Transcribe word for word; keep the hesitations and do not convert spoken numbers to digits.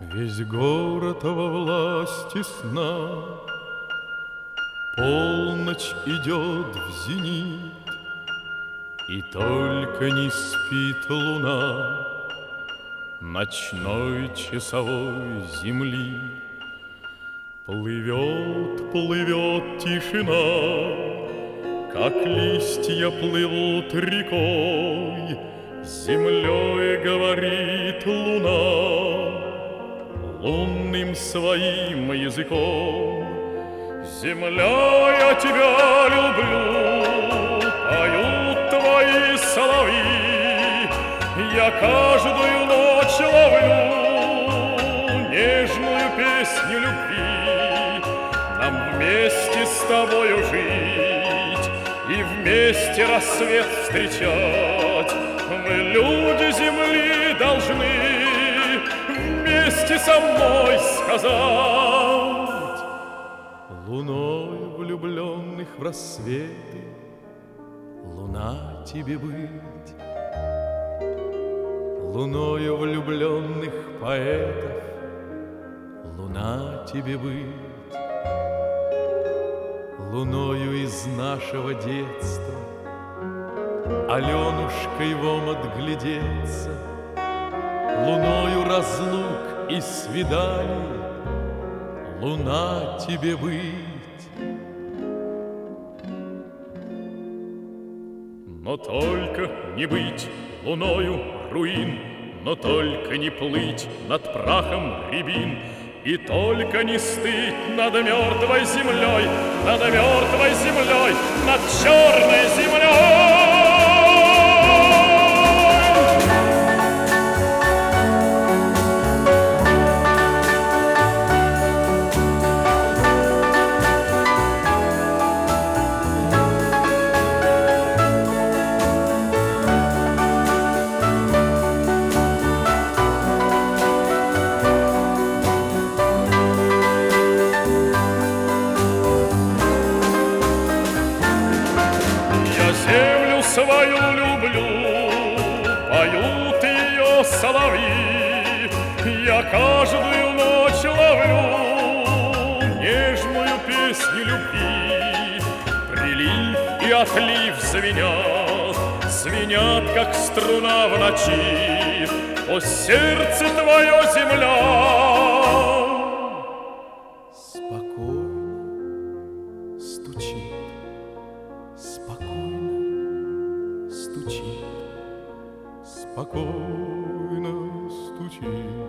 Весь город во власти сна, полночь идет в зенит, и только не спит луна ночной часовой земли. Плывет, плывет тишина, как листья плывут рекой, землей говорит луна лунным своим языком. Земля, я тебя люблю, поют твои соловьи, я каждую ночь ловлю нежную песню любви. Нам вместе с тобою жить и вместе рассвет встречать. Мы, люди земли, должны вместе со мной сказать: луной влюбленных в рассветы луна тебе быть, луною влюбленных поэтов луна тебе быть, луною из нашего детства Аленушкой в омут глядеться, луною разлук и свиданий луна тебе быть. Но только не быть луною руин, но только не плыть над прахом рябин, и только не стыть над мертвой землей, над мертвой землей, над черной землей. Землю свою люблю, поют ее соловьи, я каждую ночь ловлю нежную песню любви. Прилив и отлив звенят, звенят, как струна в ночи. О, сердце твое, земля, спокойно стучит, спокойно стучит, спокойно стучит.